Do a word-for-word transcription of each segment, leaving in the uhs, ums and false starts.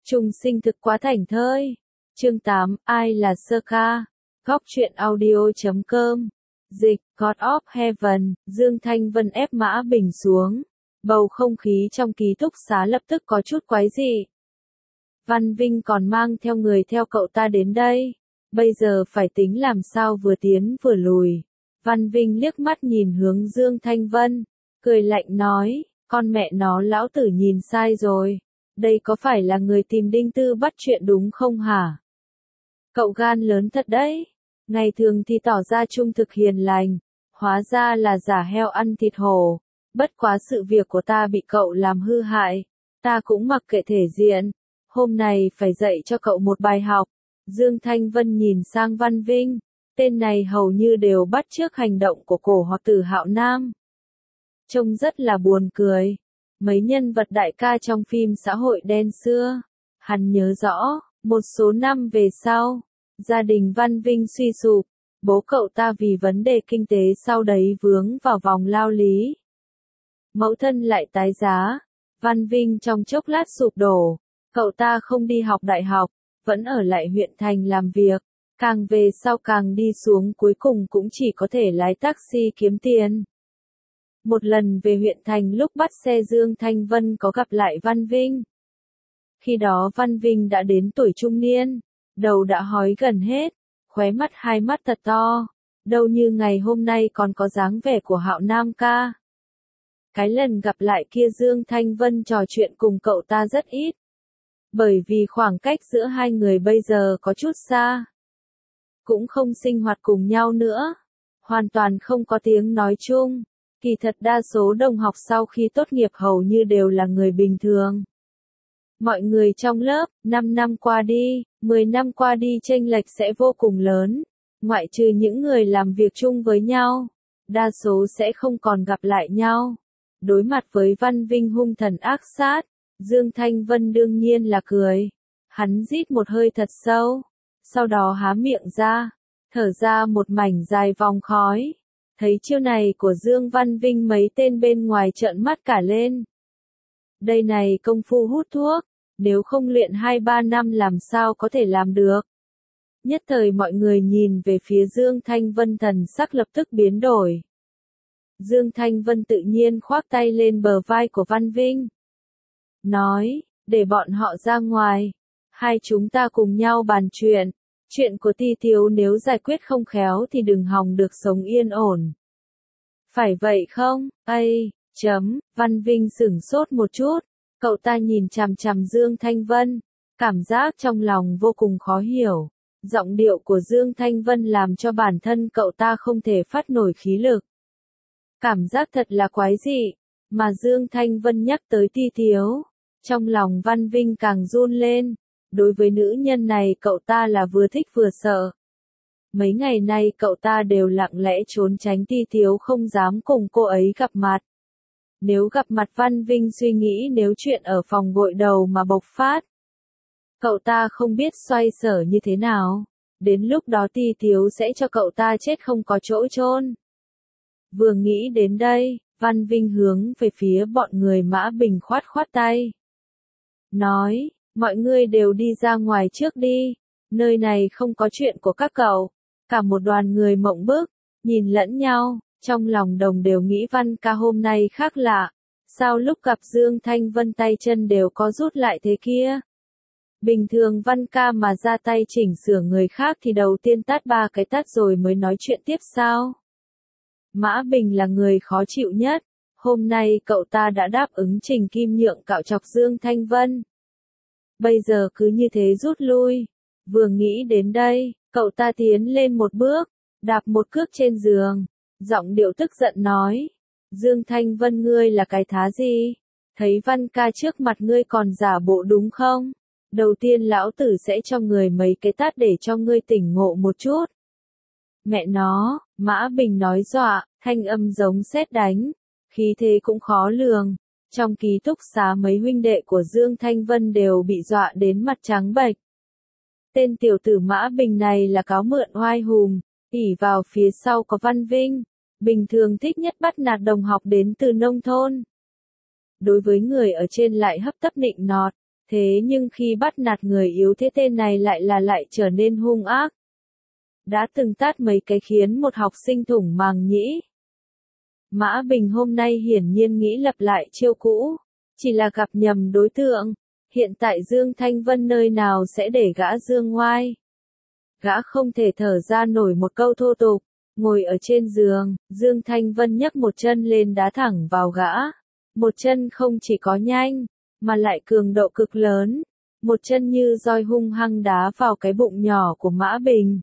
Trùng sinh thực quá thảnh thơi. Chương tám, ai là Sơ Ca? Góc truyện audio chấm com. Dịch, God of Heaven, Dương Thanh Vân ép Mã Bình xuống. Bầu không khí trong ký túc xá lập tức có chút quái dị. Văn Vinh còn mang theo người theo cậu ta đến đây. Bây giờ phải tính làm sao vừa tiến vừa lùi. Văn Vinh liếc mắt nhìn hướng Dương Thanh Vân, cười lạnh nói, con mẹ nó lão tử nhìn sai rồi. Đây có phải là người tìm Đinh Tư bắt chuyện đúng không hả? Cậu gan lớn thật đấy. Ngày thường thì tỏ ra trung thực hiền lành, hóa ra là giả heo ăn thịt hổ. Bất quá sự việc của ta bị cậu làm hư hại, ta cũng mặc kệ thể diện. Hôm nay phải dạy cho cậu một bài học. Dương Thanh Vân nhìn sang Văn Vinh, tên này hầu như đều bắt chước hành động của cổ hoặc tử Hạo Nam. Trông rất là buồn cười. Mấy nhân vật đại ca trong phim xã hội đen xưa. Hắn nhớ rõ, một số năm về sau, gia đình Văn Vinh suy sụp, bố cậu ta vì vấn đề kinh tế sau đấy vướng vào vòng lao lý. Mẫu thân lại tái giá, Văn Vinh trong chốc lát sụp đổ, cậu ta không đi học đại học, vẫn ở lại huyện thành làm việc, càng về sau càng đi xuống cuối cùng cũng chỉ có thể lái taxi kiếm tiền. Một lần về huyện thành lúc bắt xe Dương Thanh Vân có gặp lại Văn Vinh. Khi đó Văn Vinh đã đến tuổi trung niên, đầu đã hói gần hết, khóe mắt hai mắt thật to, đâu như ngày hôm nay còn có dáng vẻ của Hạo Nam ca. Cái lần gặp lại kia Dương Thanh Vân trò chuyện cùng cậu ta rất ít, bởi vì khoảng cách giữa hai người bây giờ có chút xa. Cũng không sinh hoạt cùng nhau nữa, hoàn toàn không có tiếng nói chung. Kỳ thật đa số đồng học sau khi tốt nghiệp hầu như đều là người bình thường. Mọi người trong lớp, năm năm qua đi, mười năm qua đi chênh lệch sẽ vô cùng lớn. Ngoại trừ những người làm việc chung với nhau, đa số sẽ không còn gặp lại nhau. Đối mặt với Văn Vinh hung thần ác sát, Dương Thanh Vân đương nhiên là cười. Hắn rít một hơi thật sâu, sau đó há miệng ra, thở ra một mảnh dài vòng khói. Thấy chiêu này của Dương Văn Vinh mấy tên bên ngoài trợn mắt cả lên. Đây này công phu hút thuốc, nếu không luyện hai ba năm làm sao có thể làm được. Nhất thời mọi người nhìn về phía Dương Thanh Vân thần sắc lập tức biến đổi. Dương Thanh Vân tự nhiên khoác tay lên bờ vai của Văn Vinh. Nói, để bọn họ ra ngoài. Hai chúng ta cùng nhau bàn chuyện. Chuyện của Ti Tiếu nếu giải quyết không khéo thì đừng hòng được sống yên ổn. Phải vậy không? Ây, chấm, Văn Vinh sửng sốt một chút. Cậu ta nhìn chằm chằm Dương Thanh Vân. Cảm giác trong lòng vô cùng khó hiểu. Giọng điệu của Dương Thanh Vân làm cho bản thân cậu ta không thể phát nổi khí lực. Cảm giác thật là quái dị. Mà Dương Thanh Vân nhắc tới Ti Tiếu. Trong lòng Văn Vinh càng run lên. Đối với nữ nhân này cậu ta là vừa thích vừa sợ. Mấy ngày nay cậu ta đều lặng lẽ trốn tránh Ti Tiếu không dám cùng cô ấy gặp mặt. Nếu gặp mặt Văn Vinh suy nghĩ nếu chuyện ở phòng gội đầu mà bộc phát. Cậu ta không biết xoay sở như thế nào. Đến lúc đó Ti Tiếu sẽ cho cậu ta chết không có chỗ chôn. Vừa nghĩ đến đây, Văn Vinh hướng về phía bọn người Mã Bình khoát khoát tay. Nói, mọi người đều đi ra ngoài trước đi, nơi này không có chuyện của các cậu. Cả một đoàn người mộng bức, nhìn lẫn nhau, trong lòng đồng đều nghĩ Văn ca hôm nay khác lạ. Sao lúc gặp Dương Thanh Vân tay chân đều có rút lại thế kia? Bình thường Văn ca mà ra tay chỉnh sửa người khác thì đầu tiên tát ba cái tát rồi mới nói chuyện tiếp sao? Mã Bình là người khó chịu nhất, hôm nay cậu ta đã đáp ứng Trình Kim Nhượng cạo chọc Dương Thanh Vân. Bây giờ cứ như thế rút lui. Vừa nghĩ đến đây, cậu ta tiến lên một bước, đạp một cước trên giường, giọng điệu tức giận nói. Dương Thanh Vân ngươi là cái thá gì? Thấy Văn ca trước mặt ngươi còn giả bộ đúng không? Đầu tiên lão tử sẽ cho người mấy cái tát để cho ngươi tỉnh ngộ một chút. Mẹ nó, Mã Bình nói dọa, thanh âm giống sét đánh, khí thế cũng khó lường. Trong ký túc xá mấy huynh đệ của Dương Thanh Vân đều bị dọa đến mặt trắng bệch. Tên tiểu tử Mã Bình này là cáo mượn oai hùm, ỷ vào phía sau có Văn Vinh, bình thường thích nhất bắt nạt đồng học đến từ nông thôn. Đối với người ở trên lại hấp tấp nịnh nọt, Thế nhưng khi bắt nạt người yếu thế tên này lại là lại trở nên hung ác. Đã từng tát mấy cái khiến một học sinh thủng màng nhĩ. Mã Bình hôm nay hiển nhiên nghĩ lặp lại chiêu cũ, chỉ là gặp nhầm đối tượng. Hiện tại Dương Thanh Vân nơi nào sẽ để gã dương ngoai. Gã không thể thở ra nổi một câu thô tục, ngồi ở trên giường, Dương Thanh Vân nhấc một chân lên đá thẳng vào gã. Một chân không chỉ có nhanh, mà lại cường độ cực lớn, một chân như roi hung hăng đá vào cái bụng nhỏ của Mã Bình.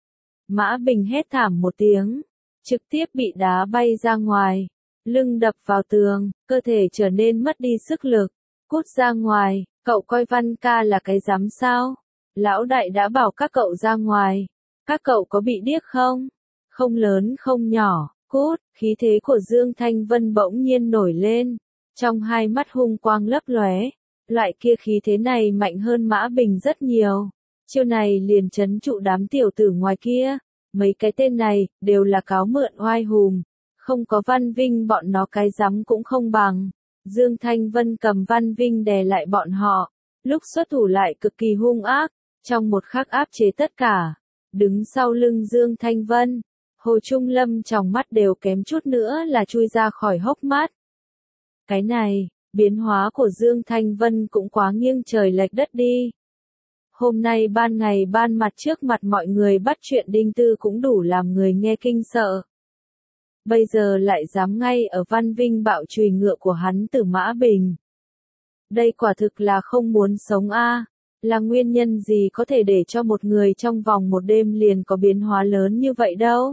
Mã Bình hét thảm một tiếng, trực tiếp bị đá bay ra ngoài, lưng đập vào tường, cơ thể trở nên mất đi sức lực, cút ra ngoài, cậu coi Văn ca là cái rắm sao? Lão đại đã bảo các cậu ra ngoài, các cậu có bị điếc không? Không lớn không nhỏ, cút, khí thế của Dương Thanh Vân bỗng nhiên nổi lên, trong hai mắt hung quang lấp lóe, loại kia khí thế này mạnh hơn Mã Bình rất nhiều. Chiêu này liền trấn trụ đám tiểu tử ngoài kia, mấy cái tên này đều là cáo mượn oai hùm, không có Văn Vinh bọn nó cái rắm cũng không bằng. Dương Thanh Vân cầm Văn Vinh đè lại bọn họ, lúc xuất thủ lại cực kỳ hung ác, trong một khắc áp chế tất cả. Đứng sau lưng Dương Thanh Vân, Hồ Trung Lâm trong mắt đều kém chút nữa là chui ra khỏi hốc mắt. Cái này, biến hóa của Dương Thanh Vân cũng quá nghiêng trời lệch đất đi. Hôm nay ban ngày ban mặt trước mặt mọi người bắt chuyện Đinh Tư cũng đủ làm người nghe kinh sợ. Bây giờ lại dám ngay ở Văn Vinh bạo chùy ngựa của hắn từ Mã Bình. Đây quả thực là không muốn sống a, à. Là nguyên nhân gì có thể để cho một người trong vòng một đêm liền có biến hóa lớn như vậy đâu.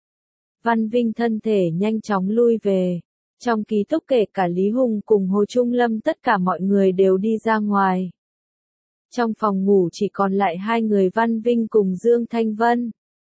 Văn Vinh thân thể nhanh chóng lui về. Trong ký túc kể cả Lý Hùng cùng Hồ Trung Lâm tất cả mọi người đều đi ra ngoài. Trong phòng ngủ chỉ còn lại hai người Văn Vinh cùng Dương Thanh Vân.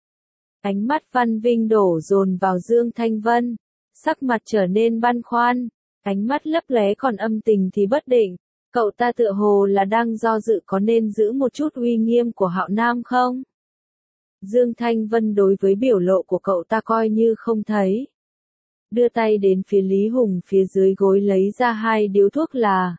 Ánh mắt Văn Vinh đổ dồn vào Dương Thanh Vân, sắc mặt trở nên băn khoăn, ánh mắt lấp lóe còn âm tình thì bất định, cậu ta tựa hồ là đang do dự có nên giữ một chút uy nghiêm của Hạo Nam không? Dương Thanh Vân đối với biểu lộ của cậu ta coi như không thấy. Đưa tay đến phía Lý Hùng phía dưới gối lấy ra hai điếu thuốc là.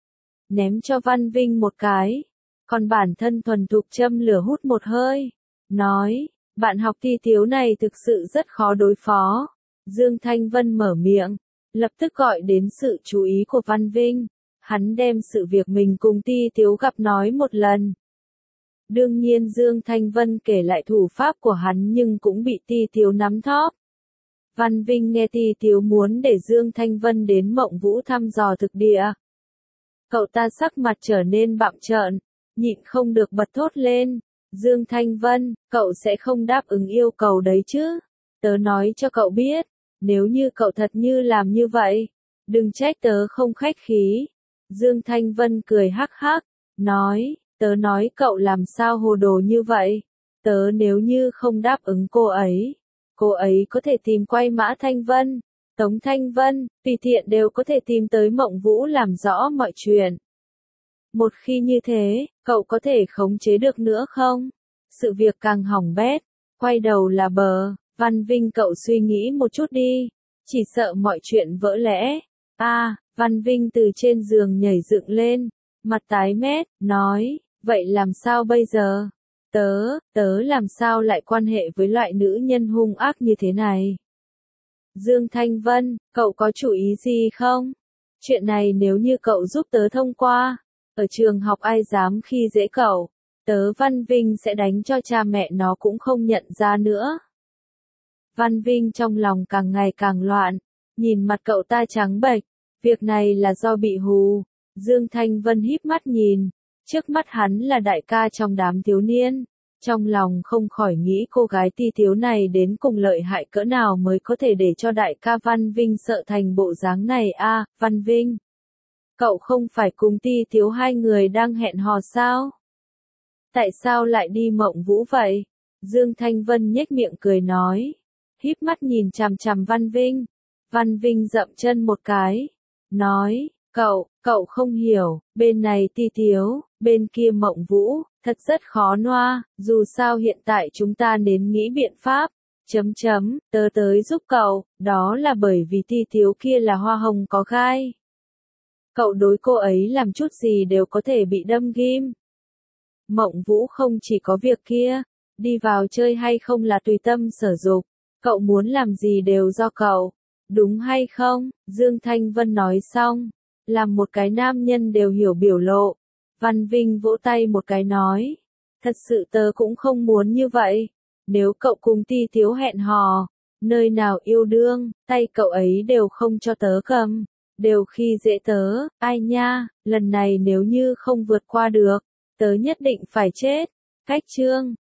Ném cho Văn Vinh một cái, còn bản thân thuần thục châm lửa hút một hơi, nói. Bạn học Ti Tiếu này thực sự rất khó đối phó. Dương Thanh Vân mở miệng, lập tức gọi đến sự chú ý của Văn Vinh. Hắn đem sự việc mình cùng Ti Tiếu gặp nói một lần. Đương nhiên Dương Thanh Vân kể lại thủ pháp của hắn nhưng cũng bị Ti Tiếu nắm thóp. Văn Vinh nghe Ti Tiếu muốn để Dương Thanh Vân đến Mộng Vũ thăm dò thực địa. Cậu ta sắc mặt trở nên bặm trợn, nhịn không được bật thốt lên. Dương Thanh Vân, cậu sẽ không đáp ứng yêu cầu đấy chứ? Tớ nói cho cậu biết, nếu như cậu thật như làm như vậy, đừng trách tớ không khách khí. Dương Thanh Vân cười hắc hắc, nói, tớ nói cậu làm sao hồ đồ như vậy? Tớ nếu như không đáp ứng cô ấy, cô ấy có thể tìm quay Mã Thanh Vân, Tống Thanh Vân, tùy tiện đều có thể tìm tới Mộng Vũ làm rõ mọi chuyện. Một khi như thế, cậu có thể khống chế được nữa không? Sự việc càng hỏng bét, quay đầu là bờ. Văn Vinh cậu suy nghĩ một chút đi, chỉ sợ mọi chuyện vỡ lẽ. A, à, Văn Vinh từ trên giường nhảy dựng lên, mặt tái mét, nói, vậy làm sao bây giờ? Tớ, tớ làm sao lại quan hệ với loại nữ nhân hung ác như thế này? Dương Thanh Vân, cậu có chủ ý gì không? Chuyện này nếu như cậu giúp tớ thông qua, ở trường học ai dám khi dễ cậu, tớ Văn Vinh sẽ đánh cho cha mẹ nó cũng không nhận ra nữa. Văn Vinh trong lòng càng ngày càng loạn, nhìn mặt cậu ta trắng bệch, việc này là do bị hù. Dương Thanh Vân híp mắt nhìn, trước mắt hắn là đại ca trong đám thiếu niên, trong lòng không khỏi nghĩ cô gái Ti Tiếu này đến cùng lợi hại cỡ nào mới có thể để cho đại ca Văn Vinh sợ thành bộ dáng này a, à, Văn Vinh. Cậu không phải cùng Ti Tiếu hai người đang hẹn hò sao? Tại sao lại đi Mộng Vũ vậy? Dương Thanh Vân nhếch miệng cười nói, híp mắt nhìn chằm chằm Văn Vinh. Văn Vinh dậm chân một cái, nói, cậu, cậu không hiểu, bên này Ti Tiếu, bên kia Mộng Vũ, thật rất khó noa, dù sao hiện tại chúng ta nên nghĩ biện pháp, chấm chấm, tớ tới giúp cậu, đó là bởi vì Ti Tiếu kia là hoa hồng có gai. Cậu đối cô ấy làm chút gì đều có thể bị đâm ghim. Mộng Vũ không chỉ có việc kia, đi vào chơi hay không là tùy tâm sở dục, cậu muốn làm gì đều do cậu, đúng hay không? Dương Thanh Vân nói xong, làm một cái nam nhân đều hiểu biểu lộ. Văn Vinh vỗ tay một cái nói, thật sự tớ cũng không muốn như vậy, nếu cậu cùng Ti Tiếu hẹn hò, nơi nào yêu đương, tay cậu ấy đều không cho tớ cầm, đều khi dễ tớ, ai nha, lần này nếu như không vượt qua được, tớ nhất định phải chết. Cách chương